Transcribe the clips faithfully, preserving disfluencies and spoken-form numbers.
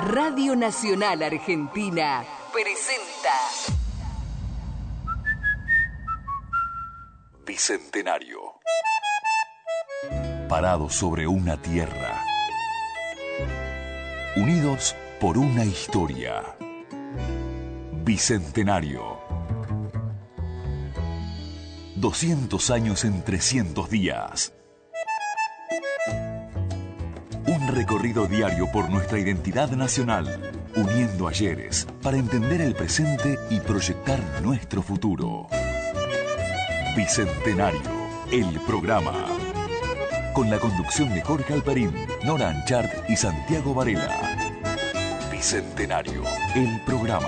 Radio Nacional Argentina presenta Bicentenario. Parados sobre una tierra, unidos por una historia. Bicentenario. doscientos años en trescientos días. Un recorrido diario por nuestra identidad nacional, uniendo ayeres para entender el presente y proyectar nuestro futuro. Bicentenario, el programa. Con la conducción de Jorge Alperín, Nora Anchart y Santiago Varela. Bicentenario, el programa.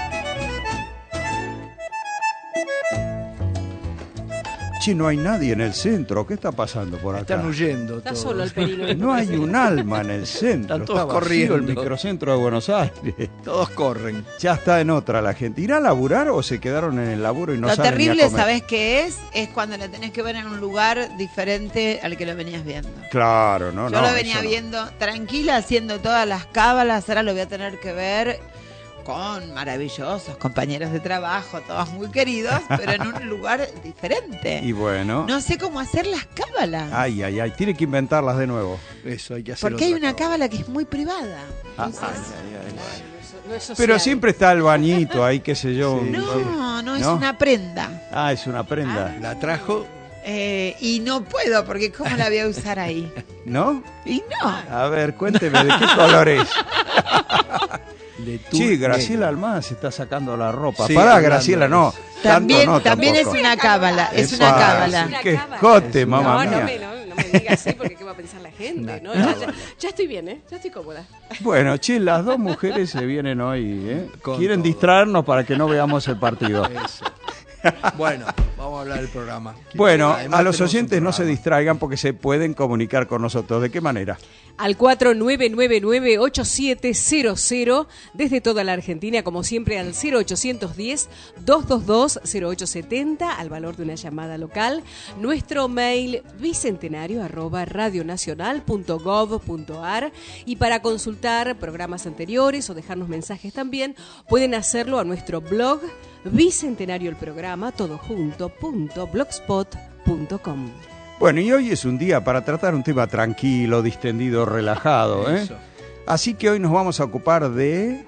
Che, no hay nadie en el centro. ¿Qué está pasando por acá? Están huyendo. Está todos. solo el perino. No hay un alma en el centro. Están todos Está vacío corriendo. el microcentro de Buenos Aires. Todos corren. Ya está en otra la gente. ¿Irá a laburar o se quedaron en el laburo y no Lo salen ni a terrible, comer? ¿sabés qué es? Es cuando lo tenés que ver en un lugar diferente al que lo venías viendo. Claro, no, Yo no. lo venía eso no. viendo tranquila, haciendo todas las cábalas, ahora lo voy a tener que ver con maravillosos compañeros de trabajo, todos muy queridos, pero en un lugar diferente. Y bueno. No sé cómo hacer las cábalas. Ay, ay, ay. Tiene que inventarlas de nuevo. Eso hay que hacer. Porque hay otra una cábala que es muy privada. Ah, Entonces, ay, ay, ay. No es social. Pero siempre está el bañito ahí, qué sé yo. Sí. un- no, no es ¿No? una prenda. Ah, es una prenda. cosa. La trajo. Eh, y no puedo, porque ¿cómo la voy a usar ahí? ¿No? Y no. A ver, cuénteme, ¿de qué color es? De tu Sí, Graciela negro. Almaz se está sacando la ropa. Sí, Pará, hablando Graciela, de no. eso. También, Tanto no, también es tampoco. una cábala, es Es una fácil. cábala. Una Qué cábala. escote, Es una- mamá no, mía. no me, no, no me digas así porque qué va a pensar la gente. Una- ¿no? Ya, ya- ya estoy bien, ¿eh? Ya estoy cómoda. Bueno, che, las dos mujeres se vienen hoy, ¿eh? Con Quieren todo. distraernos para que no veamos el partido. Eso. Bueno, vamos a hablar del programa. Bueno, Además, a los tenemos un oyentes no se programa. distraigan porque se pueden comunicar con nosotros. ¿De qué manera? Al cuatro nueve nueve nueve ocho siete cero cero, desde toda la Argentina, como siempre, al cero ochocientos diez, dos dos dos, cero ocho setenta, al valor de una llamada local. Nuestro mail bicentenario arroba radionacional punto gov punto ar, y para consultar programas anteriores o dejarnos mensajes también, pueden hacerlo a nuestro blog Bicentenario el programa, todo junto, punto blogspot punto com. Bueno, y hoy es un día para tratar un tema tranquilo, distendido, relajado, ¿eh? Eso. Así que hoy nos vamos a ocupar de...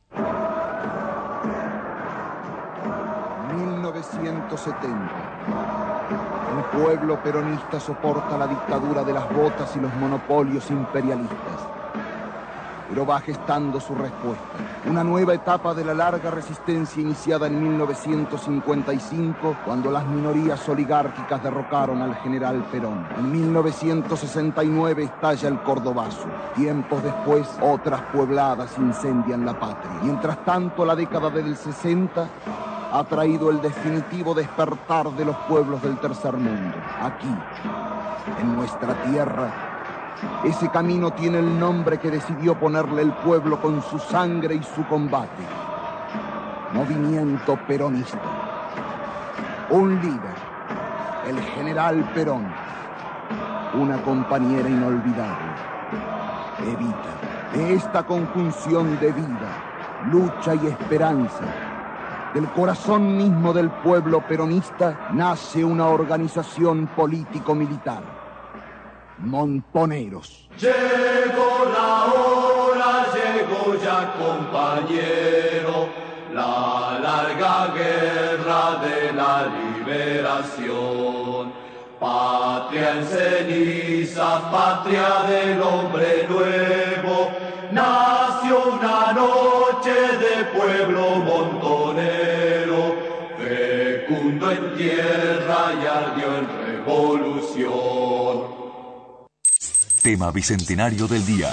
mil novecientos setenta. El pueblo peronista soporta la dictadura de las botas y los monopolios imperialistas. Pero va gestando su respuesta. Una nueva etapa de la larga resistencia iniciada en mil novecientos cincuenta y cinco, cuando las minorías oligárquicas derrocaron al general Perón. En mil novecientos sesenta y nueve estalla el Cordobazo. Tiempos después, otras puebladas incendian la patria. Mientras tanto, la década del sesenta ha traído el definitivo despertar de los pueblos del tercer mundo. Aquí, en nuestra tierra, ese camino tiene el nombre que decidió ponerle el pueblo con su sangre y su combate. Movimiento Peronista. Un líder, el general Perón. Una compañera inolvidable, Evita. De esta conjunción de vida, lucha y esperanza, del corazón mismo del pueblo peronista, nace una organización político-militar. Montoneros. Llegó la hora, llegó ya compañero, la larga guerra de la liberación. Patria en cenizas, patria del hombre nuevo, nació una noche de pueblo montonero, fecundo en tierra y ardió en revolución. Tema Bicentenario del Día.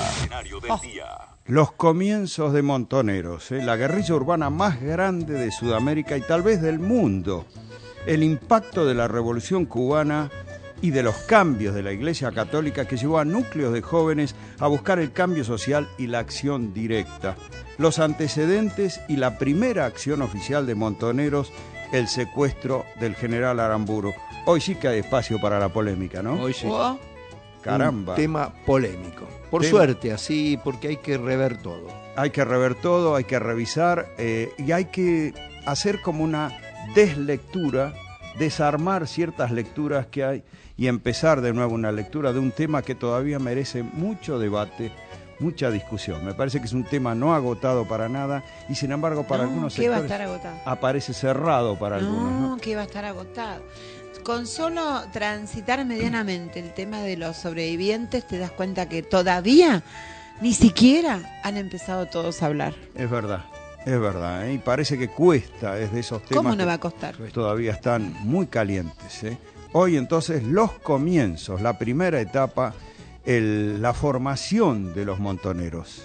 Los comienzos de Montoneros, ¿eh? La guerrilla urbana más grande de Sudamérica y tal vez del mundo. El impacto de la Revolución Cubana y de los cambios de la Iglesia Católica que llevó a núcleos de jóvenes a buscar el cambio social y la acción directa. Los antecedentes y la primera acción oficial de Montoneros, el secuestro del general Aramburu. Hoy sí que hay espacio para la polémica, ¿no? Hoy sí. Oh, caramba. Un tema polémico. Por Tema. suerte, así, porque hay que rever todo. Hay que rever todo, hay que revisar eh, y hay que hacer como una deslectura, desarmar ciertas lecturas que hay y empezar de nuevo una lectura de un tema que todavía merece mucho debate, mucha discusión. Me parece que es un tema no agotado para nada y sin embargo para No, algunos ¿qué va a sectores estar agotado? aparece cerrado para algunos, No, ¿no? que va a estar agotado. Con solo transitar medianamente el tema de los sobrevivientes, te das cuenta que todavía ni siquiera han empezado todos a hablar. Es verdad, es verdad, ¿eh? Y parece que cuesta, es de esos temas ¿Cómo no que va a costar? todavía están muy calientes, ¿eh? Hoy entonces los comienzos, la primera etapa, el, la formación de los montoneros.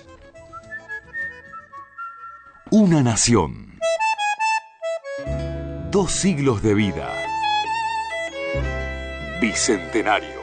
Una nación. Dos siglos de vida. Bicentenario.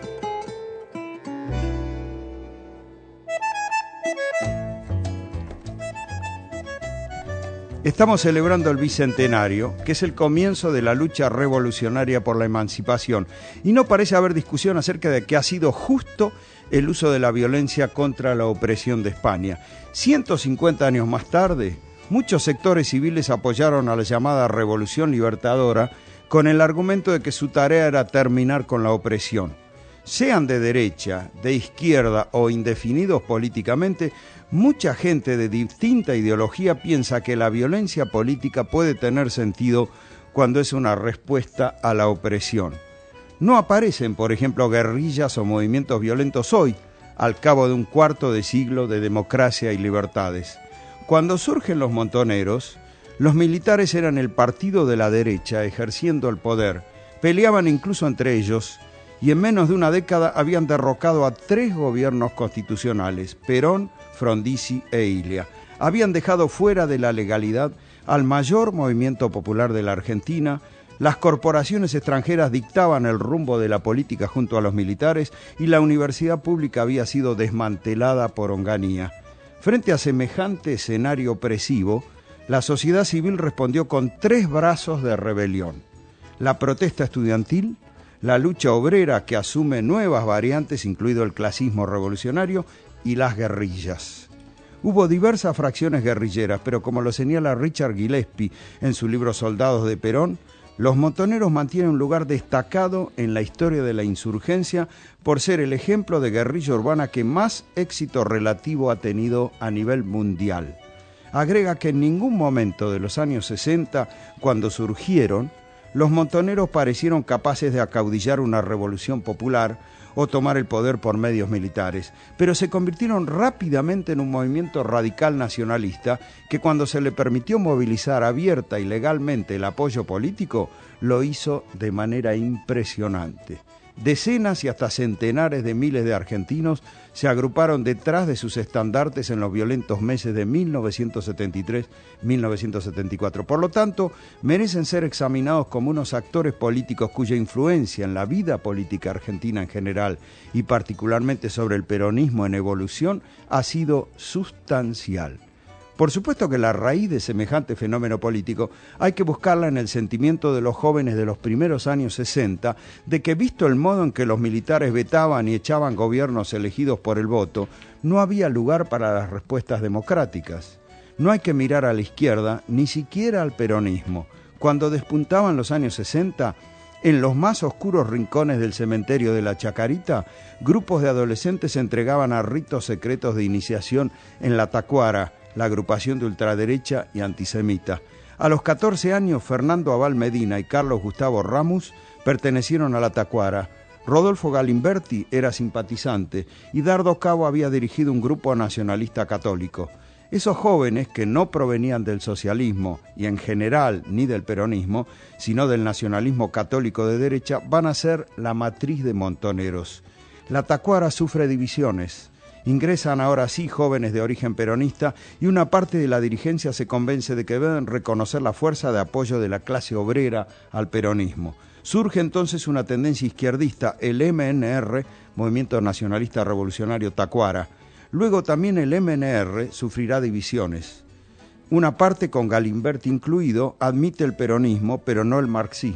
Estamos celebrando el Bicentenario, que es el comienzo de la lucha revolucionaria por la emancipación, y no parece haber discusión acerca de que ha sido justo el uso de la violencia contra la opresión de España. ciento cincuenta años más tarde, muchos sectores civiles apoyaron a la llamada Revolución Libertadora con el argumento de que su tarea era terminar con la opresión. Sean de derecha, de izquierda o indefinidos políticamente, mucha gente de distinta ideología piensa que la violencia política puede tener sentido cuando es una respuesta a la opresión. No aparecen, por ejemplo, guerrillas o movimientos violentos hoy, al cabo de un cuarto de siglo de democracia y libertades. Cuando surgen los montoneros, los militares eran el partido de la derecha ejerciendo el poder, peleaban incluso entre ellos, y en menos de una década habían derrocado a tres gobiernos constitucionales, Perón, Frondizi e Ilia. Habían dejado fuera de la legalidad al mayor movimiento popular de la Argentina, las corporaciones extranjeras dictaban el rumbo de la política junto a los militares y la universidad pública había sido desmantelada por Onganía. Frente a semejante escenario opresivo, la sociedad civil respondió con tres brazos de rebelión: la protesta estudiantil, la lucha obrera que asume nuevas variantes, incluido el clasismo revolucionario, y las guerrillas. Hubo diversas fracciones guerrilleras, pero como lo señala Richard Gillespie en su libro Soldados de Perón, los montoneros mantienen un lugar destacado en la historia de la insurgencia por ser el ejemplo de guerrilla urbana que más éxito relativo ha tenido a nivel mundial. Agrega que en ningún momento de los años sesenta, cuando surgieron, los montoneros parecieron capaces de acaudillar una revolución popular o tomar el poder por medios militares, pero se convirtieron rápidamente en un movimiento radical nacionalista que cuando se le permitió movilizar abierta y legalmente el apoyo político, lo hizo de manera impresionante. Decenas y hasta centenares de miles de argentinos se agruparon detrás de sus estandartes en los violentos meses de mil novecientos setenta y tres a mil novecientos setenta y cuatro. Por lo tanto, merecen ser examinados como unos actores políticos cuya influencia en la vida política argentina en general y particularmente sobre el peronismo en evolución ha sido sustancial. Por supuesto que la raíz de semejante fenómeno político hay que buscarla en el sentimiento de los jóvenes de los primeros años sesenta, de que visto el modo en que los militares vetaban y echaban gobiernos elegidos por el voto, no había lugar para las respuestas democráticas. No hay que mirar a la izquierda, ni siquiera al peronismo. Cuando despuntaban los años sesenta, en los más oscuros rincones del cementerio de la Chacarita, grupos de adolescentes se entregaban a ritos secretos de iniciación en la Tacuara, la agrupación de ultraderecha y antisemita. A los catorce años, Fernando Abal Medina y Carlos Gustavo Ramos pertenecieron a la Tacuara. Rodolfo Galimberti era simpatizante y Dardo Cabo había dirigido un grupo nacionalista católico. Esos jóvenes, que no provenían del socialismo y en general ni del peronismo, sino del nacionalismo católico de derecha, van a ser la matriz de montoneros. La Tacuara sufre divisiones. Ingresan ahora sí jóvenes de origen peronista y una parte de la dirigencia se convence de que deben reconocer la fuerza de apoyo de la clase obrera al peronismo. Surge entonces una tendencia izquierdista, el M N R, Movimiento Nacionalista Revolucionario Tacuara. Luego también el M N R sufrirá divisiones. Una parte, con Galimberti incluido, admite el peronismo, pero no el marxismo.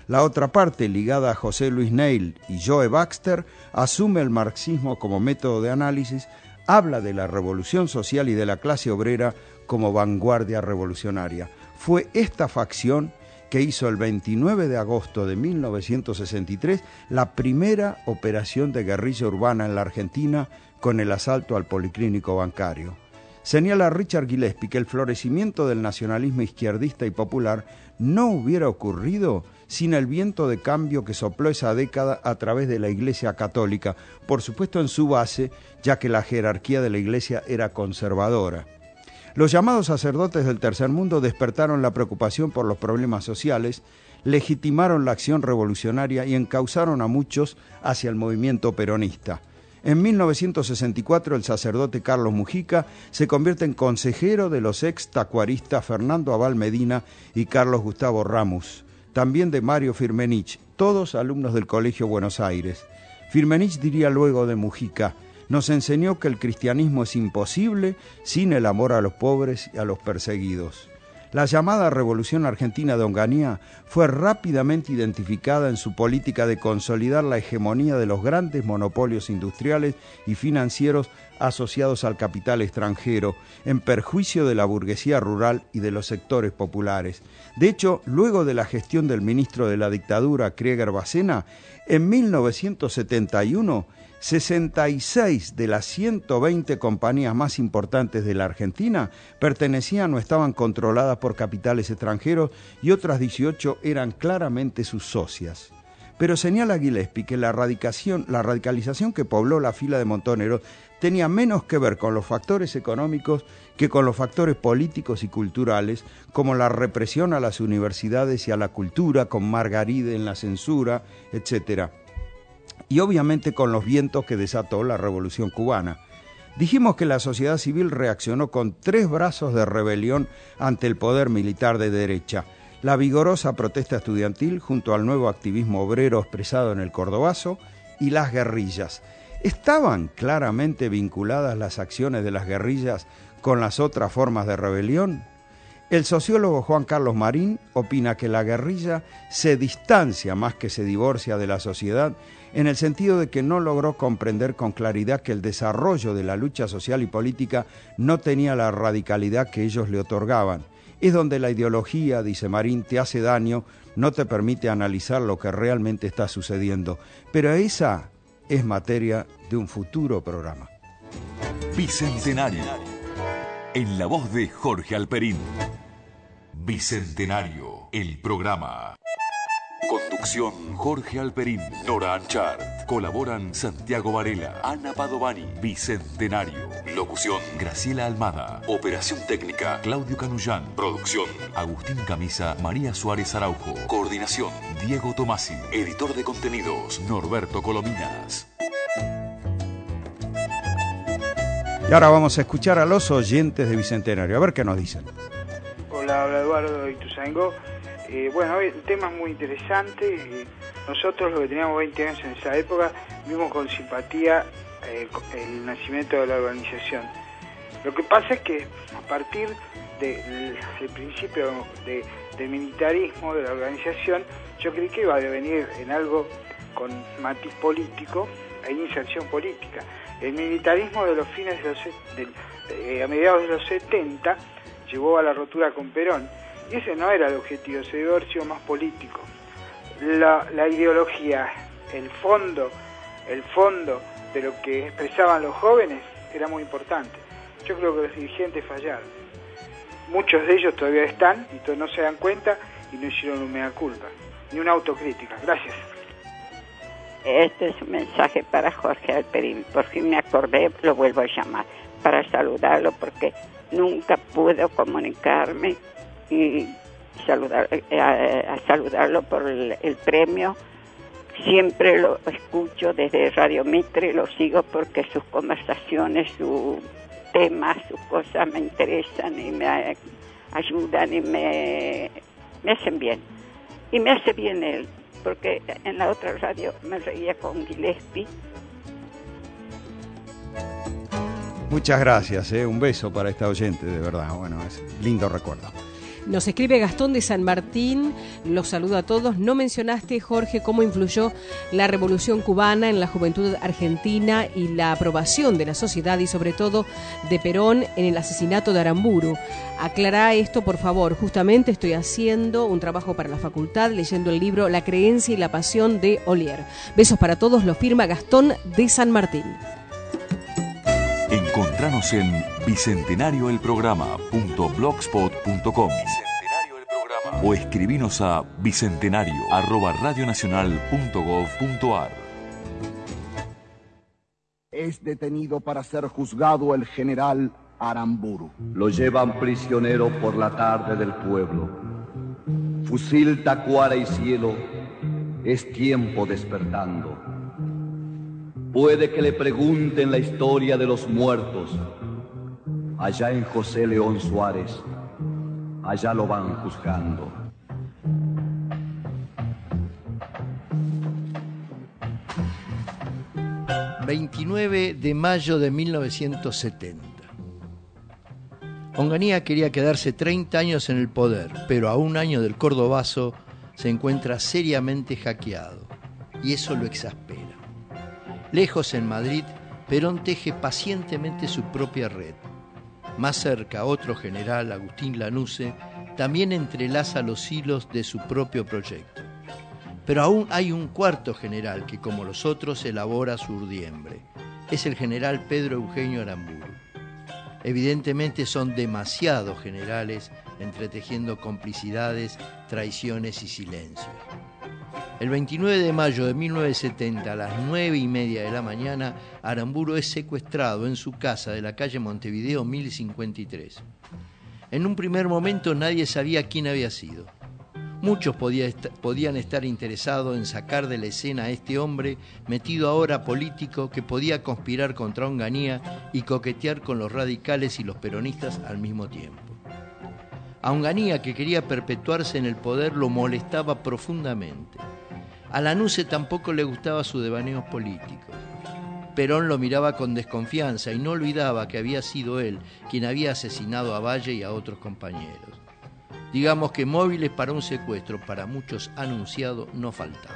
La otra parte, ligada a José Luis Neil y Joe Baxter, asume el marxismo como método de análisis, habla de la revolución social y de la clase obrera como vanguardia revolucionaria. Fue esta facción que hizo el veintinueve de agosto de mil novecientos sesenta y tres la primera operación de guerrilla urbana en la Argentina con el asalto al policlínico bancario. Señala Richard Gillespie que el florecimiento del nacionalismo izquierdista y popular no hubiera ocurrido sin el viento de cambio que sopló esa década a través de la Iglesia Católica, por supuesto en su base, ya que la jerarquía de la Iglesia era conservadora. Los llamados sacerdotes del tercer mundo despertaron la preocupación por los problemas sociales, legitimaron la acción revolucionaria y encauzaron a muchos hacia el movimiento peronista. En mil novecientos sesenta y cuatro el sacerdote Carlos Mujica se convierte en consejero de los ex tacuaristas Fernando Abal Medina y Carlos Gustavo Ramos, también de Mario Firmenich, todos alumnos del Colegio Buenos Aires. Firmenich diría luego de Mujica: nos enseñó que el cristianismo es imposible sin el amor a los pobres y a los perseguidos. La llamada Revolución Argentina de Onganía fue rápidamente identificada en su política de consolidar la hegemonía de los grandes monopolios industriales y financieros asociados al capital extranjero, en perjuicio de la burguesía rural y de los sectores populares. De hecho, luego de la gestión del ministro de la dictadura, Krieger Bacena, en mil novecientos setenta y uno, sesenta y seis de las ciento veinte compañías más importantes de la Argentina pertenecían o estaban controladas por capitales extranjeros y otras dieciocho eran claramente sus socias. Pero señala Gillespie que la, radicación, la radicalización que pobló la fila de Montoneros tenía menos que ver con los factores económicos que con los factores políticos y culturales, como la represión a las universidades y a la cultura, con Margaride en la censura, etcétera. Y obviamente con los vientos que desató la Revolución Cubana. Dijimos que la sociedad civil reaccionó con tres brazos de rebelión ante el poder militar de derecha: la vigorosa protesta estudiantil junto al nuevo activismo obrero expresado en el Cordobazo y las guerrillas. ¿Estaban claramente vinculadas las acciones de las guerrillas con las otras formas de rebelión? El sociólogo Juan Carlos Marín opina que la guerrilla se distancia más que se divorcia de la sociedad, en el sentido de que no logró comprender con claridad que el desarrollo de la lucha social y política no tenía la radicalidad que ellos le otorgaban. Es donde la ideología, dice Marín, te hace daño, no te permite analizar lo que realmente está sucediendo. Pero esa es materia de un futuro programa. Bicentenario. En la voz de Jorge Alperín. Bicentenario, el programa. Conducción Jorge Alperín, Nora Anchart. Colaboran Santiago Varela, Ana Padovani. Bicentenario. Locución Graciela Almada. Operación técnica Claudio Canullán. Producción Agustín Camisa, María Suárez Araujo. Coordinación Diego Tomasi. Editor de contenidos Norberto Colominas. Y ahora vamos a escuchar a los oyentes de Bicentenario, a ver qué nos dicen. Hola, habla Eduardo de Ituzaingó. Eh, bueno, el tema es muy interesante. Eh, nosotros, los que teníamos veinte años en esa época, vimos con simpatía eh, el nacimiento de la organización. Lo que pasa es que a partir del de, principio de, del militarismo de la organización, yo creí que iba a devenir en algo con matiz político e inserción política. El militarismo de los fines de los de, eh, a mediados de los setenta llevó a la rotura con Perón, y ese no era el objetivo, se debió haber sido más político. La, la ideología, el fondo, el fondo de lo que expresaban los jóvenes era muy importante. Yo creo que los dirigentes fallaron. Muchos de ellos todavía están y todavía no se dan cuenta y no hicieron un mea culpa, ni una autocrítica. Gracias. Este es un mensaje para Jorge Alperín. Por fin me acordé, lo vuelvo a llamar para saludarlo porque nunca pude comunicarme y saludar, a, a saludarlo por el, el premio. Siempre lo escucho desde Radio Mitre, lo sigo porque sus conversaciones, sus temas, sus cosas me interesan y me ayudan y me, me hacen bien. Y me hace bien él, porque en la otra radio me reía con Gillespie. Muchas gracias, ¿eh? Un beso para esta oyente, de verdad. Bueno, es lindo recuerdo. Nos escribe Gastón de San Martín, los saludo a todos. No mencionaste, Jorge, cómo influyó la Revolución Cubana en la juventud argentina y la aprobación de la sociedad y sobre todo de Perón en el asesinato de Aramburu. Aclará esto, por favor. Justamente estoy haciendo un trabajo para la facultad leyendo el libro La creencia y la pasión de Olier. Besos para todos, lo firma Gastón de San Martín. Encontranos en bicentenario el programa punto blogspot punto com o escribinos a bicentenario arroba radionacional punto gov punto ar. Es detenido para ser juzgado el general Aramburu. Lo llevan prisionero por la tarde del pueblo. Fusil, tacuara y cielo, es tiempo despertando. Puede que le pregunten la historia de los muertos. Allá en José León Suárez, allá lo van juzgando. veintinueve de mayo de mil novecientos setenta. Onganía quería quedarse treinta años en el poder, pero a un año del Cordobazo se encuentra seriamente hackeado, y eso lo exaspera. Lejos en Madrid, Perón teje pacientemente su propia red. Más cerca, otro general, Agustín Lanusse, también entrelaza los hilos de su propio proyecto. Pero aún hay un cuarto general que, como los otros, elabora su urdiembre. Es el general Pedro Eugenio Aramburu. Evidentemente son demasiados generales entretejiendo complicidades, traiciones y silencios. El veintinueve de mayo de mil novecientos setenta, a las nueve y media de la mañana, Aramburu es secuestrado en su casa de la calle Montevideo mil cincuenta y tres. En un primer momento nadie sabía quién había sido. Muchos podía est- podían estar interesados en sacar de la escena a este hombre metido ahora político que podía conspirar contra Onganía y coquetear con los radicales y los peronistas al mismo tiempo. A Onganía, que quería perpetuarse en el poder, lo molestaba profundamente. A Lanusse tampoco le gustaba sus devaneos políticos. Perón lo miraba con desconfianza y no olvidaba que había sido él quien había asesinado a Valle y a otros compañeros. Digamos que móviles para un secuestro, para muchos anunciado, no faltaban.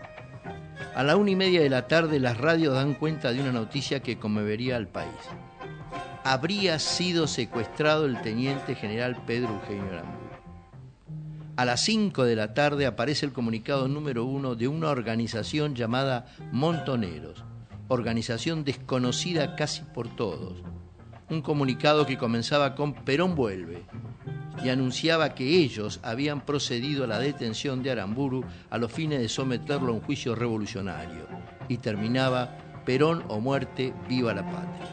A la una y media de la tarde las radios dan cuenta de una noticia que conmovería al país. Habría sido secuestrado el teniente general Pedro Eugenio Aramburu. A las cinco de la tarde aparece el comunicado número uno de una organización llamada Montoneros, organización desconocida casi por todos. Un comunicado que comenzaba con Perón vuelve y anunciaba que ellos habían procedido a la detención de Aramburu a los fines de someterlo a un juicio revolucionario, y terminaba: Perón o muerte, viva la patria.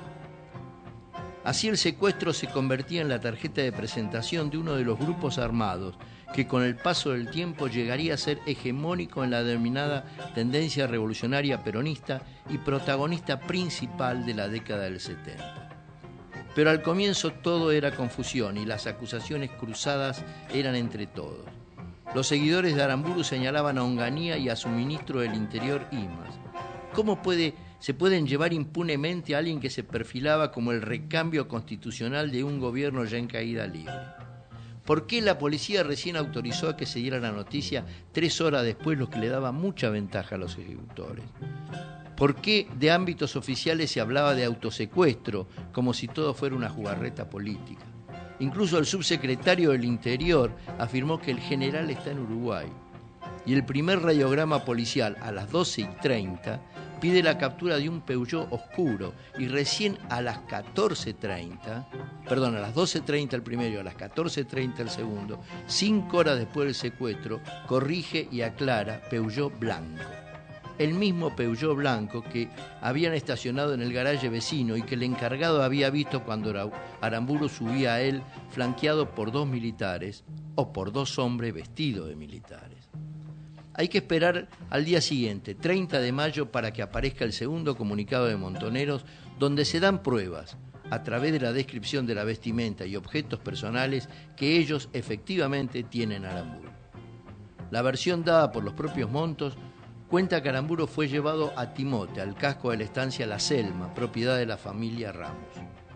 Así el secuestro se convertía en la tarjeta de presentación de uno de los grupos armados que con el paso del tiempo llegaría a ser hegemónico en la denominada tendencia revolucionaria peronista y protagonista principal de la década del setenta. Pero al comienzo todo era confusión y las acusaciones cruzadas eran entre todos. Los seguidores de Aramburu señalaban a Onganía y a su ministro del Interior, Imaz. ¿Cómo puede, se pueden llevar impunemente a alguien que se perfilaba como el recambio constitucional de un gobierno ya en caída libre? ¿Por qué la policía recién autorizó a que se diera la noticia tres horas después, lo que le daba mucha ventaja a los ejecutores? ¿Por qué de ámbitos oficiales se hablaba de autosecuestro, como si todo fuera una jugarreta política? Incluso el subsecretario del Interior afirmó que el general está en Uruguay. Y el primer radiograma policial, a las doce y treinta, pide la captura de un Peugeot oscuro, y recién a las catorce treinta, perdón, a las doce treinta el primero y a las catorce treinta el segundo, cinco horas después del secuestro, corrige y aclara Peugeot blanco. El mismo Peugeot blanco que habían estacionado en el garaje vecino y que el encargado había visto cuando Aramburu subía a él, flanqueado por dos militares o por dos hombres vestidos de militares. Hay que esperar al día siguiente, treinta de mayo, para que aparezca el segundo comunicado de Montoneros, donde se dan pruebas, a través de la descripción de la vestimenta y objetos personales, que ellos efectivamente tienen a Aramburu. La versión dada por los propios Montos cuenta que Aramburu fue llevado a Timote, al casco de la estancia La Selma, propiedad de la familia Ramos.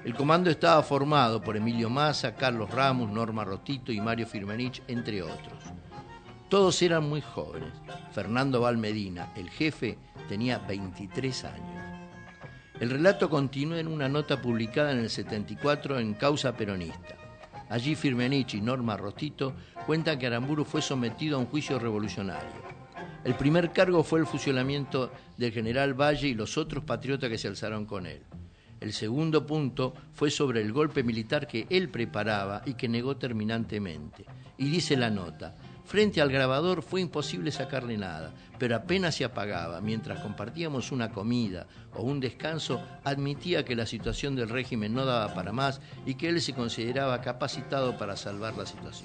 El comando estaba formado por Emilio Massa, Carlos Ramos, Norma Rostito y Mario Firmenich, entre otros. Todos eran muy jóvenes. Fernando Valmedina, el jefe, tenía veintitrés años. El relato continúa en una nota publicada en el setenta y cuatro en Causa Peronista. Allí Firmenich y Norma Rostito cuentan que Aramburu fue sometido a un juicio revolucionario. El primer cargo fue el fusilamiento del general Valle y los otros patriotas que se alzaron con él. El segundo punto fue sobre el golpe militar que él preparaba y que negó terminantemente. Y dice la nota: frente al grabador fue imposible sacarle nada, pero apenas se apagaba, mientras compartíamos una comida o un descanso, admitía que la situación del régimen no daba para más y que él se consideraba capacitado para salvar la situación.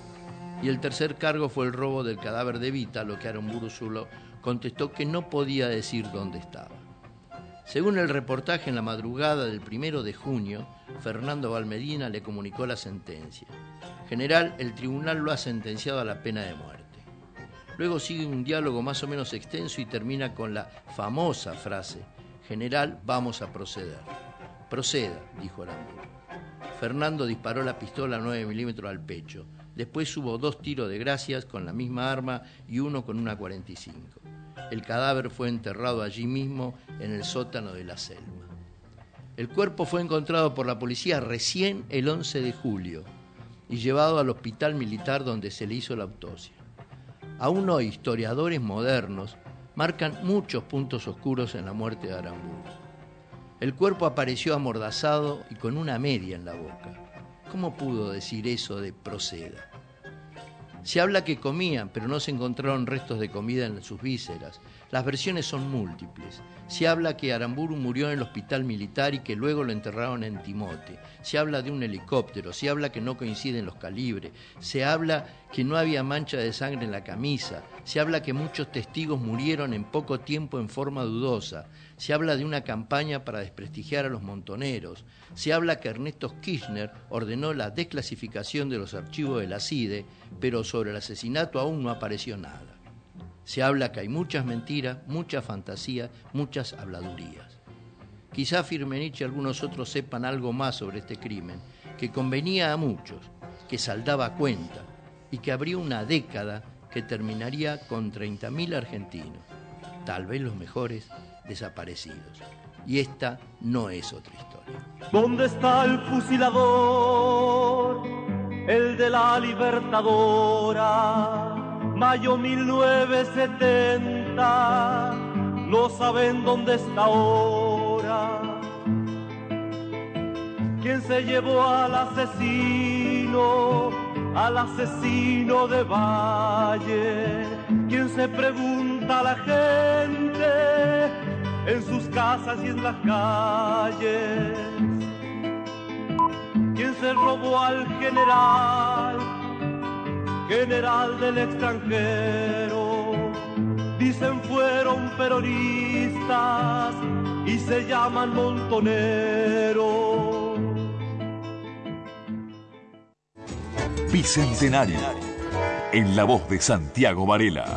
Y el tercer cargo fue el robo del cadáver de Vita, lo que Aramburu solo contestó que no podía decir dónde estaba. Según el reportaje, en la madrugada del primero de junio, Fernando Valmedina le comunicó la sentencia. General, el tribunal lo ha sentenciado a la pena de muerte. Luego sigue un diálogo más o menos extenso y termina con la famosa frase: General, vamos a proceder. Proceda, dijo Aramburu. Fernando disparó la pistola nueve milímetros al pecho. Después hubo dos tiros de gracias con la misma arma y uno con una cuarenta y cinco. El cadáver fue enterrado allí mismo en el sótano de la selva. El cuerpo fue encontrado por la policía recién el once de julio y llevado al hospital militar donde se le hizo la autopsia. Aún hoy historiadores modernos marcan muchos puntos oscuros en la muerte de Aramburu. El cuerpo apareció amordazado y con una media en la boca. ¿Cómo pudo decir eso de proceda? Se habla que comían, pero no se encontraron restos de comida en sus vísceras. Las versiones son múltiples. Se habla que Aramburu murió en el hospital militar y que luego lo enterraron en Timote. Se habla de un helicóptero, se habla que no coinciden los calibres, se habla que no había mancha de sangre en la camisa, se habla que muchos testigos murieron en poco tiempo en forma dudosa, se habla de una campaña para desprestigiar a los montoneros, se habla que Ernesto Kirchner ordenó la desclasificación de los archivos de la C I D E, pero sobre el asesinato aún no apareció nada. Se habla que hay muchas mentiras, mucha fantasía, muchas habladurías. Quizá Firmenich y algunos otros sepan algo más sobre este crimen, que convenía a muchos, que saldaba cuenta y que habría una década que terminaría con treinta mil argentinos, tal vez los mejores, desaparecidos. Y esta no es otra historia. ¿Dónde está el fusilador, el de la Libertadora? Mayo mil novecientos setenta, no saben dónde está ahora. ¿Quién se llevó al asesino, al asesino de Valle? ¿Quién se pregunta a la gente en sus casas y en las calles? ¿Quién se robó al general? General del extranjero, dicen fueron peronistas y se llaman montoneros. Bicentenario, en la voz de Santiago Varela.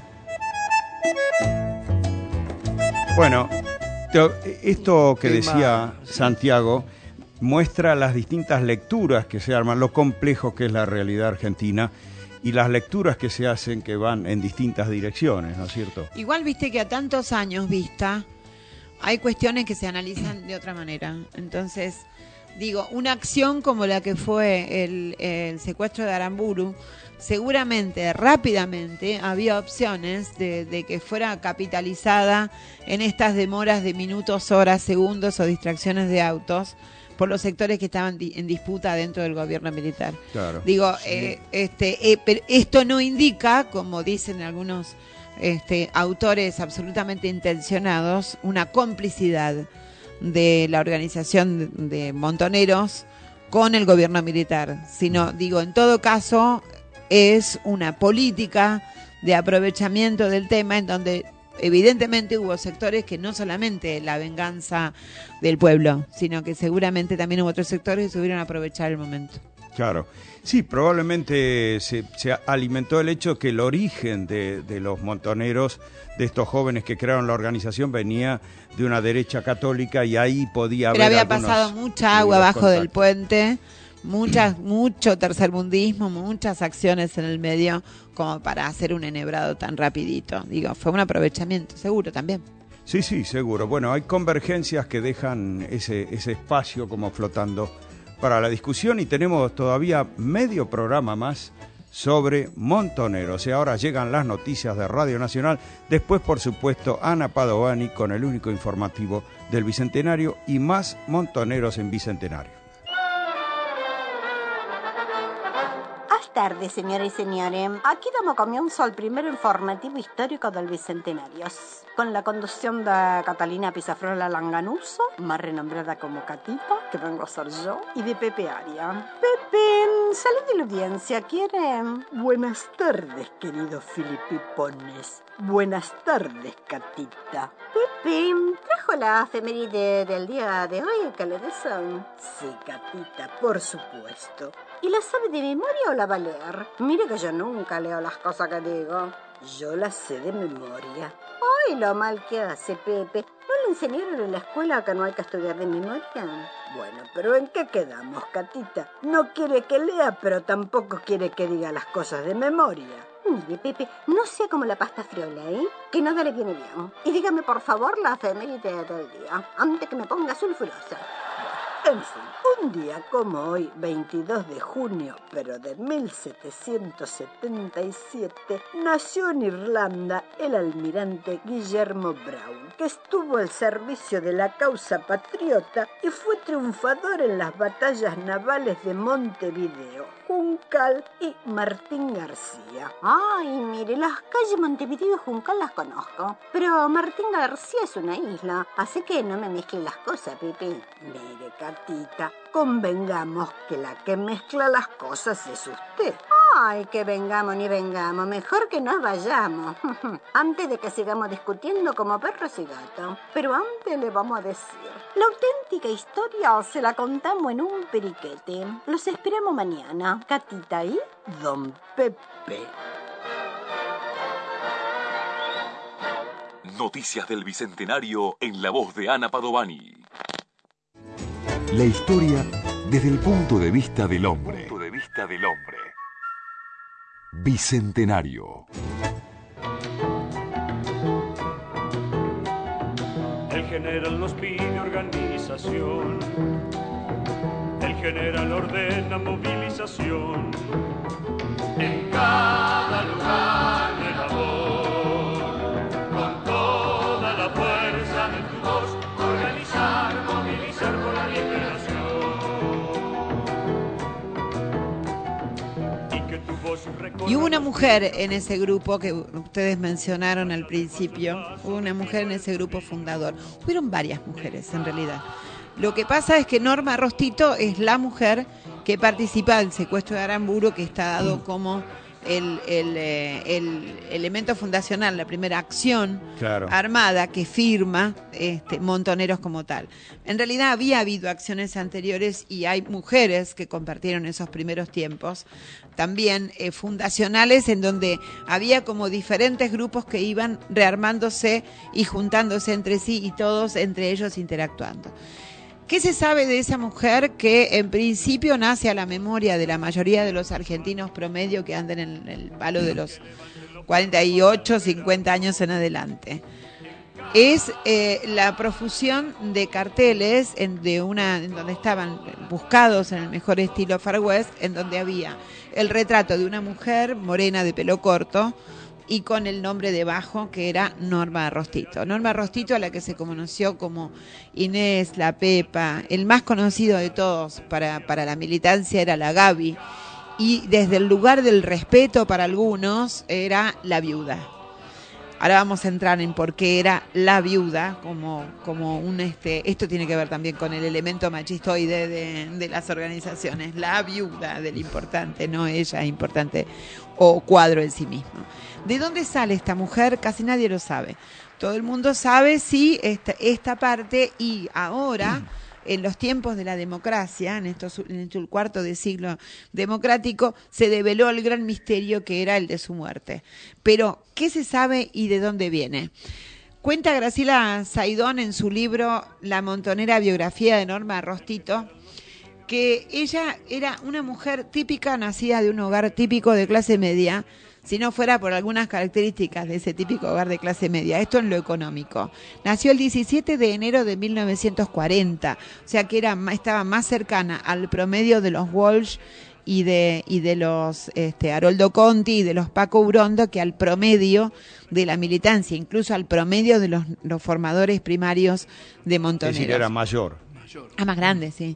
Bueno, esto que decía Santiago muestra las distintas lecturas que se arman, lo complejo que es la realidad argentina y las lecturas que se hacen que van en distintas direcciones, ¿no es cierto? Igual viste que a tantos años vista hay cuestiones que se analizan de otra manera. Entonces, digo, una acción como la que fue el, el secuestro de Aramburu, seguramente, rápidamente, había opciones de, de que fuera capitalizada en estas demoras de minutos, horas, segundos o distracciones de autos por los sectores que estaban di- en disputa dentro del gobierno militar. Claro. Digo, Sí. eh, este, eh, pero esto no indica, como dicen algunos este, autores absolutamente intencionados, una complicidad de la organización de, de montoneros con el gobierno militar, sino, digo, en todo caso, es una política de aprovechamiento del tema en donde evidentemente hubo sectores que no solamente la venganza del pueblo, sino que seguramente también hubo otros sectores que supieron aprovechar el momento. Claro, sí, probablemente se, se alimentó el hecho que el origen de, de los montoneros, de estos jóvenes que crearon la organización, venía de una derecha católica y ahí podía haber. Pero había algunos, pasado mucha agua abajo del puente, muchas, mucho tercermundismo, muchas acciones en el medio como para hacer un enhebrado tan rapidito. Digo, fue un aprovechamiento, seguro también. Sí, sí, seguro. Bueno, hay convergencias que dejan ese, ese espacio como flotando para la discusión y tenemos todavía medio programa más sobre montoneros. Y ahora llegan las noticias de Radio Nacional. Después, por supuesto, Ana Padovani con el único informativo del Bicentenario y más montoneros en Bicentenario. Buenas tardes, señoras y señores. Aquí damos comienzo al primer informativo histórico del Bicentenario, con la conducción de Catalina Pizafrola Langanuso, más renombrada como Catita, que vengo a ser yo, y de Pepe Aria. Pepe, salí de la audiencia, ¿quiere? Buenas tardes, queridos filipipones. Buenas tardes, Catita. Pepe, ¿trajo la efeméride del día de hoy que le dicen? Sí, Catita, por supuesto. ¿Y la sabe de memoria o la va a leer? Mire que yo nunca leo las cosas que digo. Yo las sé de memoria. ¡Ay, lo mal que hace, Pepe! ¿No le enseñaron en la escuela que no hay que estudiar de memoria? Bueno, pero ¿en qué quedamos, Catita? No quiere que lea, pero tampoco quiere que diga las cosas de memoria. Mire, Pepe, no sea como la pasta friola, ¿eh? Que nada le viene bien. Y dígame, por favor, la efeméride del día, antes que me ponga sulfurosa. En fin, un día como hoy, veintidós de junio, pero de mil setecientos setenta y siete, nació en Irlanda el almirante Guillermo Brown, que estuvo al servicio de la causa patriota y fue triunfador en las batallas navales de Montevideo, Juncal y Martín García. Ay, mire, las calles Montevideo y Juncal las conozco, pero Martín García es una isla, así que no me mezcle las cosas, Pepe. Mire, Catita, convengamos que la que mezcla las cosas es usted. Ay, que vengamos ni vengamos, mejor que nos vayamos. Antes de que sigamos discutiendo como perros y gatos. Pero antes le vamos a decir, la auténtica historia se la contamos en un periquete. Los esperamos mañana, Catita y Don Pepe. Noticias del Bicentenario en la voz de Ana Padovani. La historia desde el punto de vista del hombre. Punto de vista del hombre. Bicentenario. El general nos pide organización. El general ordena movilización. En cada lugar de labor, con toda la fuerza de tu voz, organizar, movilizar por la liberación. Y hubo una mujer en ese grupo que ustedes mencionaron al principio, hubo una mujer en ese grupo fundador. Hubieron varias mujeres en realidad. Lo que pasa es que Norma Rostito es la mujer que participa del secuestro de Aramburu, que está dado como el, el, eh, el elemento fundacional, la primera acción claro. armada que firma este, Montoneros como tal. En realidad había habido acciones anteriores y hay mujeres que compartieron esos primeros tiempos, también eh, fundacionales, en donde había como diferentes grupos que iban rearmándose y juntándose entre sí y todos entre ellos interactuando. ¿Qué se sabe de esa mujer que en principio nace a la memoria de la mayoría de los argentinos promedio que andan en el palo de los cuarenta y ocho, cincuenta años en adelante? Es eh, la profusión de carteles en, de una, en donde estaban buscados en el mejor estilo Far West, en donde había el retrato de una mujer morena de pelo corto y con el nombre debajo que era Norma Rostito. Norma Rostito, a la que se conoció como Inés, la Pepa, el más conocido de todos para, para la militancia era la Gaby, y desde el lugar del respeto para algunos era la Viuda. Ahora vamos a entrar en por qué era la viuda, como, como un este, esto tiene que ver también con el elemento machistoide de, de las organizaciones, la viuda del importante, no ella importante o cuadro en sí mismo. ¿De dónde sale esta mujer? Casi nadie lo sabe. Todo el mundo sabe sí esta, esta parte, y ahora en los tiempos de la democracia, en, estos, en el cuarto de siglo democrático, se develó el gran misterio que era el de su muerte. Pero, ¿qué se sabe y de dónde viene? Cuenta Graciela Saidón en su libro La montonera biografía de Norma Rostito, que ella era una mujer típica, nacida de un hogar típico de clase media, si no fuera por algunas características de ese típico hogar de clase media. Esto en lo económico. Nació el diecisiete de enero de mil novecientos cuarenta, o sea que era, estaba más cercana al promedio de los Walsh y de, y de los este, Haroldo Conti y de los Paco Urondo que al promedio de la militancia, incluso al promedio de los, los formadores primarios de Montoneros. Es decir, era mayor. Ah, más grande, sí.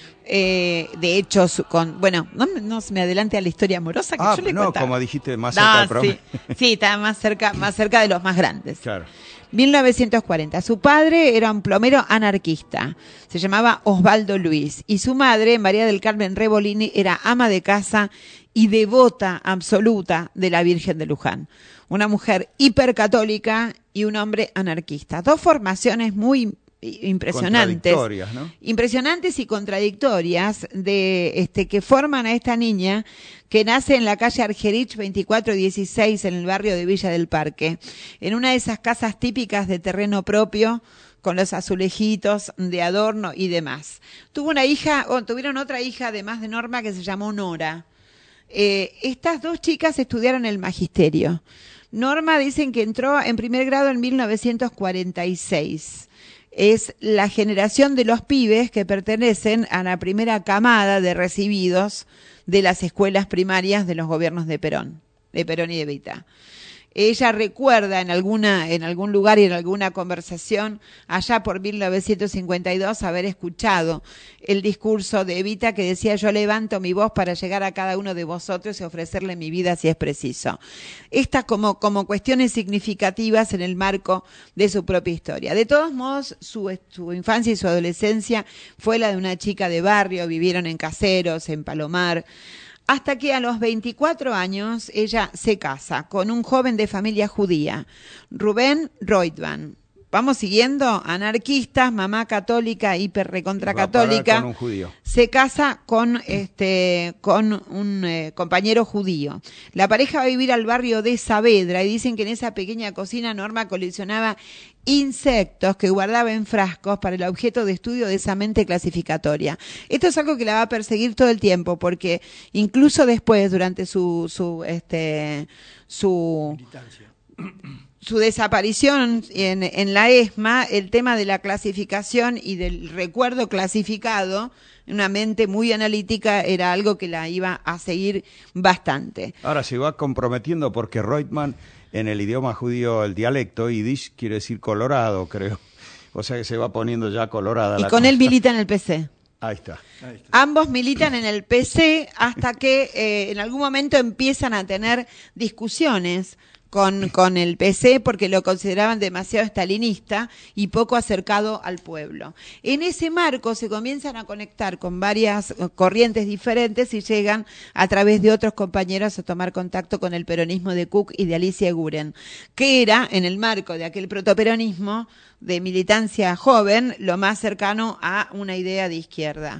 Eh, de hecho, su, con, bueno, no, no se me adelante a la historia amorosa que ah, yo le no, contaba. como dijiste, más cerca no, del promedio. Sí, sí, estaba más cerca, más cerca de los más grandes. Claro. mil novecientos cuarenta. Su padre era un plomero anarquista, se llamaba Osvaldo Luis, y su madre, María del Carmen Rebolini, era ama de casa y devota absoluta de la Virgen de Luján. Una mujer hipercatólica y un hombre anarquista. Dos formaciones muy impresionantes, contradictorias, ¿no? impresionantes y contradictorias de este que forman a esta niña que nace en la calle Argerich veinticuatro dieciséis en el barrio de Villa del Parque, en una de esas casas típicas de terreno propio con los azulejitos de adorno y demás. Tuvo una hija, o tuvieron otra hija además de Norma que se llamó Nora. Eh, estas dos chicas estudiaron el magisterio. Norma dicen que entró en primer grado en mil novecientos cuarenta y seis. Es la generación de los pibes que pertenecen a la primera camada de recibidos de las escuelas primarias de los gobiernos de Perón, de Perón y de Evita. Ella recuerda en alguna, en algún lugar y en alguna conversación, allá por mil novecientos cincuenta y dos, haber escuchado el discurso de Evita que decía: yo levanto mi voz para llegar a cada uno de vosotros y ofrecerle mi vida si es preciso. Estas como, como cuestiones significativas en el marco de su propia historia. De todos modos, su, su infancia y su adolescencia fue la de una chica de barrio, vivieron en Caseros, en Palomar, hasta que a los veinticuatro años ella se casa con un joven de familia judía, Rubén Reutemann. Vamos siguiendo, anarquistas, mamá católica, hiper recontra católica, con un judío. Se casa con este con un eh, compañero judío. La pareja va a vivir al barrio de Saavedra y dicen que en esa pequeña cocina Norma coleccionaba insectos que guardaba en frascos para el objeto de estudio de esa mente clasificatoria. Esto es algo que la va a perseguir todo el tiempo, porque incluso después, durante su su este su militancia, su desaparición en, en la ESMA, el tema de la clasificación y del recuerdo clasificado, una mente muy analítica, era algo que la iba a seguir bastante. Ahora se va comprometiendo porque Reutemann, en el idioma judío, el dialecto yiddish quiere decir colorado, creo. O sea que se va poniendo ya colorada. Y la con cosa. Él milita en el P C. Ahí está. Ahí está. Ambos militan en el P C hasta que eh, en algún momento empiezan a tener discusiones con, con el P C porque lo consideraban demasiado estalinista y poco acercado al pueblo. En ese marco se comienzan a conectar con varias corrientes diferentes y llegan a través de otros compañeros a tomar contacto con el peronismo de Cook y de Alicia Guren, que era, en el marco de aquel protoperonismo de militancia joven, lo más cercano a una idea de izquierda.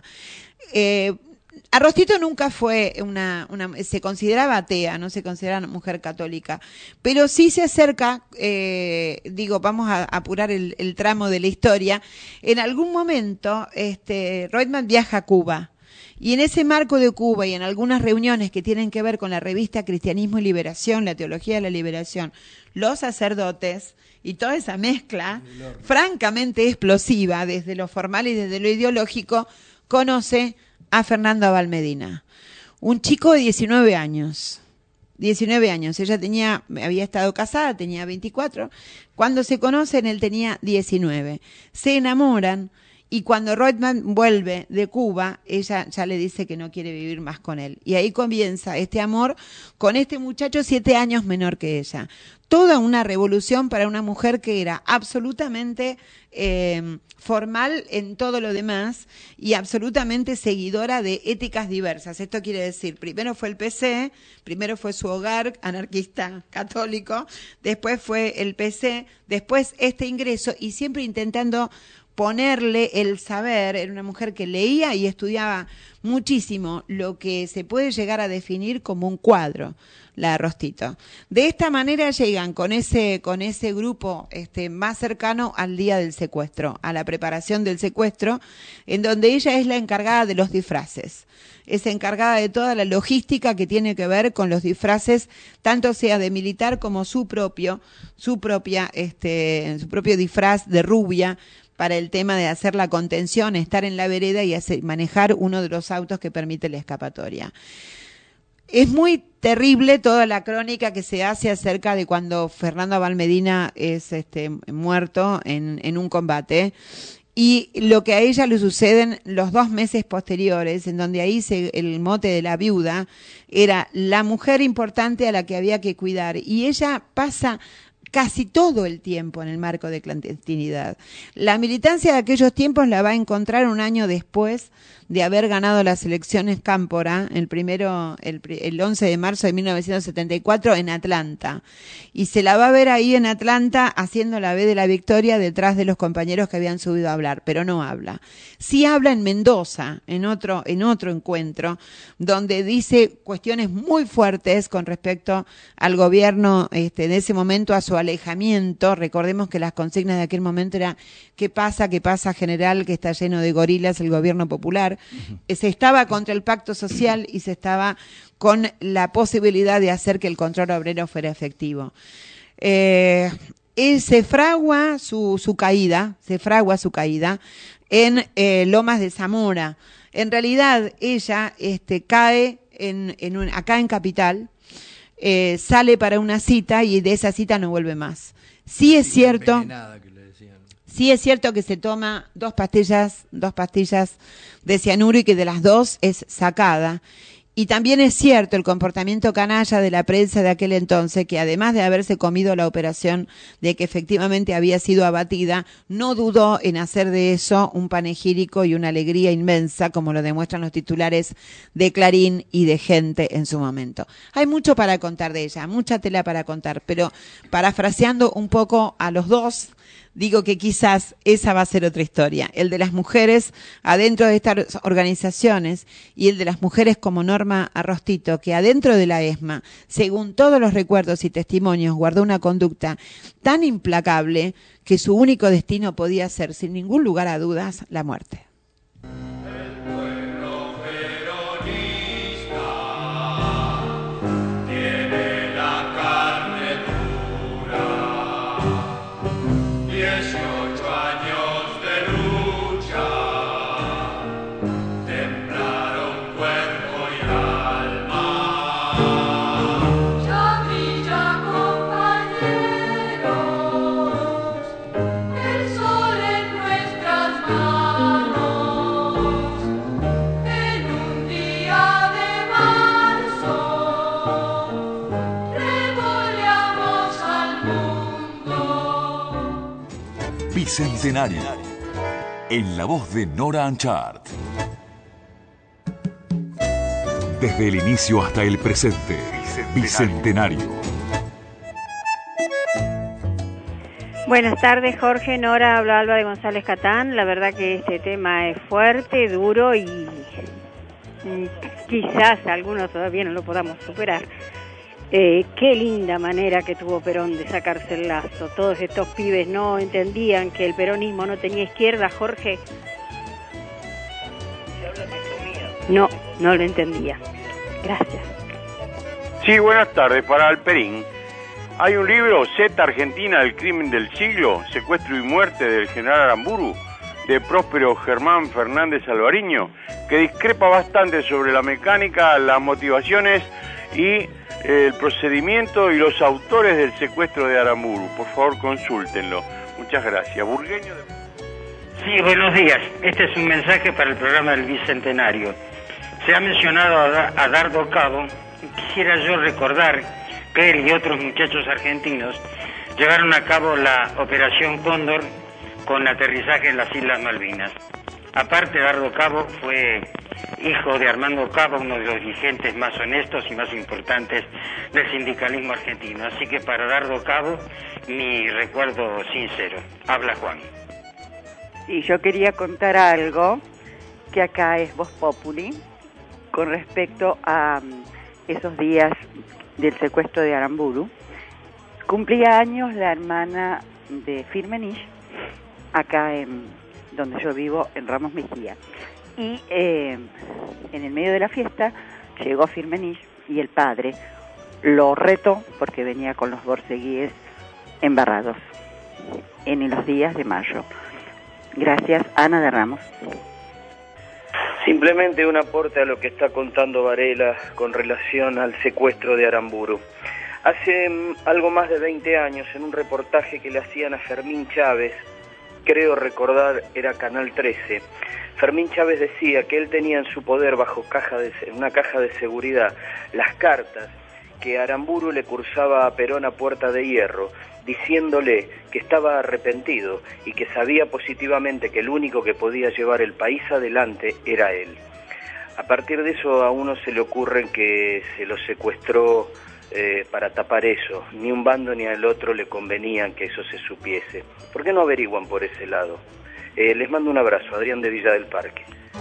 Eh, Arrostito nunca fue una, una, se consideraba atea, no se consideraba una mujer católica, pero sí se acerca, eh, digo, vamos a apurar el, el tramo de la historia. En algún momento, este, Reutemann viaja a Cuba. Y en ese marco de Cuba y en algunas reuniones que tienen que ver con la revista Cristianismo y Liberación, la teología de la liberación, los sacerdotes y toda esa mezcla francamente explosiva desde lo formal y desde lo ideológico, conoce a Fernando Abal Medina, un chico de diecinueve años. diecinueve años, ella tenía, había estado casada, tenía veinticuatro. Cuando se conocen, él tenía diecinueve. Se enamoran Y cuando Reutemann vuelve de Cuba, ella ya le dice que no quiere vivir más con él. Y ahí comienza este amor con este muchacho siete años menor que ella. Toda una revolución para una mujer que era absolutamente eh, formal en todo lo demás y absolutamente seguidora de éticas diversas. Esto quiere decir, primero fue el P C, primero fue su hogar anarquista católico, después fue el P C, después este ingreso y siempre intentando ponerle el saber. Era una mujer que leía y estudiaba muchísimo lo que se puede llegar a definir como un cuadro, la de Rostito. De esta manera llegan con ese, con ese grupo este, más cercano al día del secuestro, a la preparación del secuestro, en donde ella es la encargada de los disfraces. Es encargada de toda la logística que tiene que ver con los disfraces, tanto sea de militar como su propio, su propia, este, su propio disfraz de rubia, para el tema de hacer la contención, estar en la vereda y hacer, manejar uno de los autos que permite la escapatoria. Es muy terrible toda la crónica que se hace acerca de cuando Fernando Valmedina es este, muerto en, en un combate y lo que a ella le suceden los dos meses posteriores, en donde ahí se, el mote de la viuda era la mujer importante a la que había que cuidar y ella pasa casi todo el tiempo en el marco de clandestinidad. La militancia de aquellos tiempos la va a encontrar un año después de haber ganado las elecciones Cámpora, el primero, el, el once de marzo de mil novecientos setenta y cuatro en Atlanta. Y se la va a ver ahí en Atlanta haciendo la B de la victoria detrás de los compañeros que habían subido a hablar, pero no habla. Sí habla en Mendoza, en otro, en otro encuentro, donde dice cuestiones muy fuertes con respecto al gobierno este, de ese momento, a su alejamiento. Recordemos que las consignas de aquel momento era ¿qué pasa? ¿Qué pasa, general? Que está lleno de gorilas el gobierno popular. Uh-huh. Se estaba contra el pacto social y se estaba con la posibilidad de hacer que el control obrero fuera efectivo. Eh, él se fragua su, su caída, se fragua su caída en eh, Lomas de Zamora. En realidad ella este, cae en, en un, acá en Capital, eh, sale para una cita y de esa cita no vuelve más. Sí es cierto... Sí es cierto que se toma dos pastillas, dos pastillas de cianuro y que de las dos es sacada. Y también es cierto el comportamiento canalla de la prensa de aquel entonces, que además de haberse comido la operación de que efectivamente había sido abatida, no dudó en hacer de eso un panegírico y una alegría inmensa, como lo demuestran los titulares de Clarín y de Gente en su momento. Hay mucho para contar de ella, mucha tela para contar, pero parafraseando un poco a los dos, digo que quizás esa va a ser otra historia, el de las mujeres adentro de estas organizaciones y el de las mujeres como Norma Arrostito, que adentro de la ESMA, según todos los recuerdos y testimonios, guardó una conducta tan implacable que su único destino podía ser, sin ningún lugar a dudas, la muerte. Bicentenario, en la voz de Nora Anchart. Desde el inicio hasta el presente, Bicentenario. Buenas tardes, Jorge, Nora, habla Alba de González Catán. La verdad que este tema es fuerte, duro y quizás algunos todavía no lo podamos superar. Eh, qué linda manera que tuvo Perón de sacarse el lazo. Todos estos pibes no entendían que el peronismo no tenía izquierda, Jorge. No, no lo entendía. Gracias. Sí, buenas tardes para Alperín. Hay un libro, Z Argentina, el crimen del siglo, secuestro y muerte del general Aramburu, de Próspero Germán Fernández Alvariño, que discrepa bastante sobre la mecánica, las motivaciones y el procedimiento y los autores del secuestro de Aramburu. Por favor, consúltenlo. Muchas gracias. Burgueño de... Sí, buenos días. Este es un mensaje para el programa del Bicentenario. Se ha mencionado a, Da- a Dardo Cabo. Quisiera yo recordar que él y otros muchachos argentinos llevaron a cabo la Operación Cóndor con aterrizaje en las Islas Malvinas. Aparte, Dardo Cabo fue hijo de Armando Cabo, uno de los dirigentes más honestos y más importantes del sindicalismo argentino. Así que para Dardo Cabo, mi recuerdo sincero. Habla Juan. Y yo quería contar algo que acá es Voz Populi con respecto a um, esos días del secuestro de Aramburu. Cumplía años la hermana de Firmenich, acá en donde yo vivo, en Ramos Mejía. Y eh, en el medio de la fiesta llegó Firmenich y el padre lo retó porque venía con los borceguíes embarrados en los días de mayo. Gracias, Ana de Ramos. Simplemente un aporte a lo que está contando Varela con relación al secuestro de Aramburu. Hace mm, algo más de veinte años, en un reportaje que le hacían a Fermín Chávez, creo recordar era Canal trece, Fermín Chávez decía que él tenía en su poder, bajo caja de, una caja de seguridad, las cartas que Aramburu le cursaba a Perón a puerta de hierro, diciéndole que estaba arrepentido y que sabía positivamente que el único que podía llevar el país adelante era él. A partir de eso a uno se le ocurre que se lo secuestró eh, para tapar eso. Ni un bando ni al otro le convenían que eso se supiese. ¿Por qué no averiguan por ese lado? Eh, les mando un abrazo, Adrián de Villa del Parque.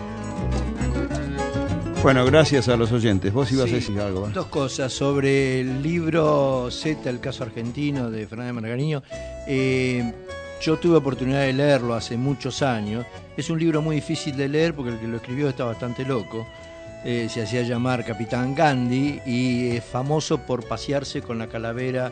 Bueno, gracias a los oyentes. Vos ibas Sí, a decir algo. ¿eh? Dos cosas sobre el libro Z, el caso argentino de Fernández Margariño. Eh, yo tuve oportunidad de leerlo hace muchos años. Es un libro muy difícil de leer porque el que lo escribió está bastante loco. Eh, se hacía llamar Capitán Gandhi y es famoso por pasearse con la calavera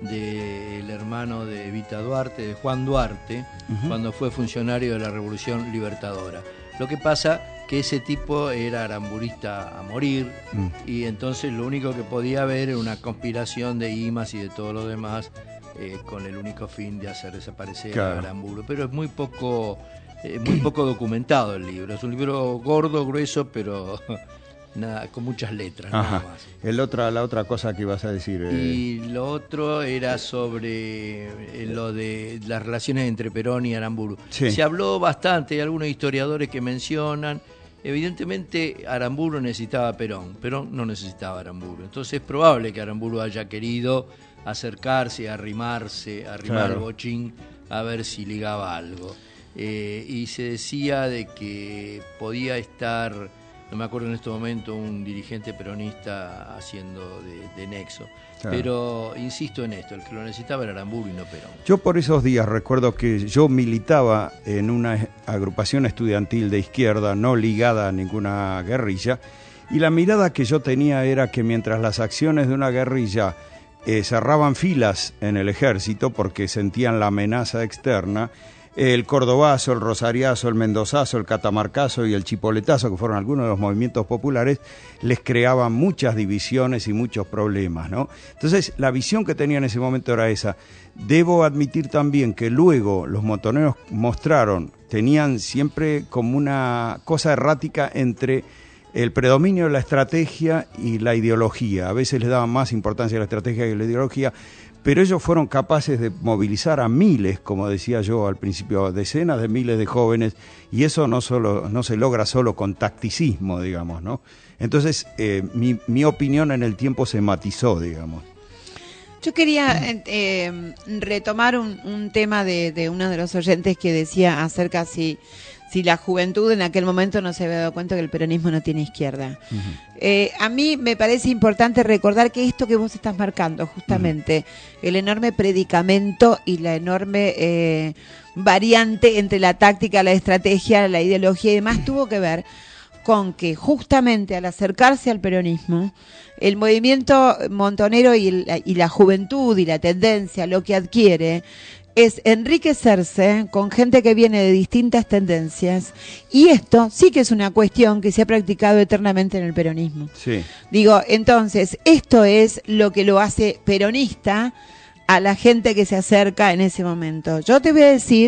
del hermano de Evita Duarte, de Juan Duarte, uh-huh. cuando fue funcionario de la Revolución Libertadora. Lo que pasa que ese tipo era aramburista a morir mm. y entonces lo único que podía haber era una conspiración de I M A S y de todo lo demás eh, con el único fin de hacer desaparecer claro. a Aramburu. Pero es muy poco, eh, muy poco documentado el libro. Es un libro gordo, grueso, pero nada, con muchas letras. Ajá. Nada más. El otra, la otra cosa que ibas a decir. Eh... Y lo otro era sobre eh, lo de las relaciones entre Perón y Aramburu. Sí. Se habló bastante, hay algunos historiadores que mencionan. Evidentemente Aramburu necesitaba a Perón, Perón no necesitaba a Aramburu. Entonces es probable que Aramburu haya querido acercarse, arrimarse, arrimar claro. el bochín a ver si ligaba algo. Eh, y se decía de que podía estar, no me acuerdo en este momento, un dirigente peronista haciendo de, de nexo. Claro. Pero insisto en esto, el que lo necesitaba era Aramburu y no Perón. Yo por esos días recuerdo que yo militaba en una agrupación estudiantil de izquierda no ligada a ninguna guerrilla y la mirada que yo tenía era que mientras las acciones de una guerrilla eh, cerraban filas en el ejército porque sentían la amenaza externa, el cordobazo, el rosariazo, el mendozazo, el catamarcazo y el chipoletazo, que fueron algunos de los movimientos populares, les creaban muchas divisiones y muchos problemas, ¿no? Entonces, la visión que tenía en ese momento era esa. Debo admitir también que luego los montoneros mostraron, tenían siempre como una cosa errática entre el predominio de la estrategia y la ideología. A veces les daban más importancia a la estrategia que a la ideología, pero ellos fueron capaces de movilizar a miles, como decía yo al principio, decenas de miles de jóvenes, y eso no solo no se logra solo con tacticismo, digamos, ¿no? Entonces, eh, mi, mi opinión en el tiempo se matizó, digamos. Yo quería eh, retomar un, un tema de, de uno de los oyentes que decía acerca si, si la juventud en aquel momento no se había dado cuenta que el peronismo no tiene izquierda. Uh-huh. Eh, a mí me parece importante recordar que esto que vos estás marcando, justamente, uh-huh. el enorme predicamento y la enorme eh, variante entre la táctica, la estrategia, la ideología y demás, tuvo que ver con que justamente al acercarse al peronismo, el movimiento montonero y, el, y la juventud y la tendencia lo que adquiere es enriquecerse con gente que viene de distintas tendencias, y esto sí que es una cuestión que se ha practicado eternamente en el peronismo. Sí. Digo, entonces, esto es lo que lo hace peronista a la gente que se acerca en ese momento. Yo te voy a decir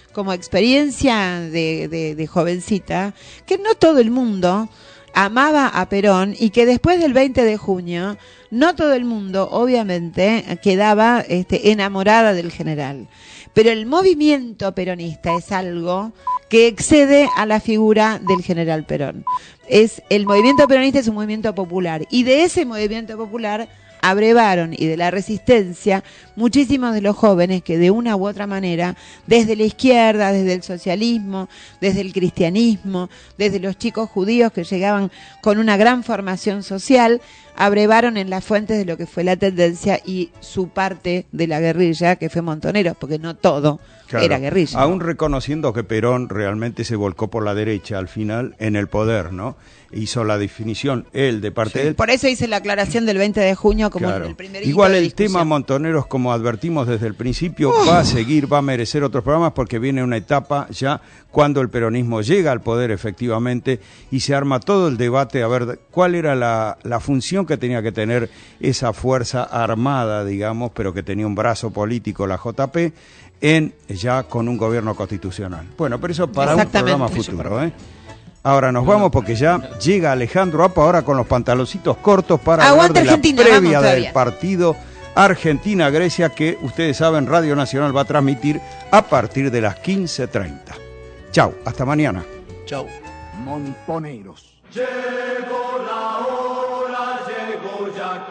como experiencia de, de, de jovencita, que no todo el mundo amaba a Perón y que después del veinte de junio no todo el mundo obviamente quedaba este, enamorada del general. Pero el movimiento peronista es algo que excede a la figura del general Perón. Es, el movimiento peronista es un movimiento popular y de ese movimiento popular abrevaron, y de la resistencia, muchísimos de los jóvenes que de una u otra manera, desde la izquierda, desde el socialismo, desde el cristianismo, desde los chicos judíos que llegaban con una gran formación social, abrevaron en las fuentes de lo que fue la tendencia y su parte de la guerrilla, que fue Montoneros, porque no todo claro, era guerrilla. Aún reconociendo que Perón realmente se volcó por la derecha al final en el poder, ¿no? Hizo la definición, él, de parte sí, de él. Por eso hice la aclaración del veinte de junio como claro. el primer Igual el discusión. tema Montoneros, como advertimos desde el principio, uh. va a seguir, va a merecer otros programas porque viene una etapa ya cuando el peronismo llega al poder efectivamente y se arma todo el debate a ver cuál era la, la función que tenía que tener esa fuerza armada, digamos, pero que tenía un brazo político, la J P, en ya con un gobierno constitucional. Bueno, pero eso para un programa futuro, ¿eh? Ahora nos vamos porque ya llega Alejandro Apa ahora con los pantaloncitos cortos para Aguante hablar de Argentina, la previa vamos, del partido Argentina-Grecia que ustedes saben Radio Nacional va a transmitir a partir de las quince treinta. Chau, hasta mañana. Chau. Montoneros. Llegó la hora, llegó ya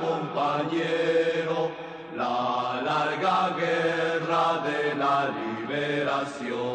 compañero, la larga guerra de la liberación.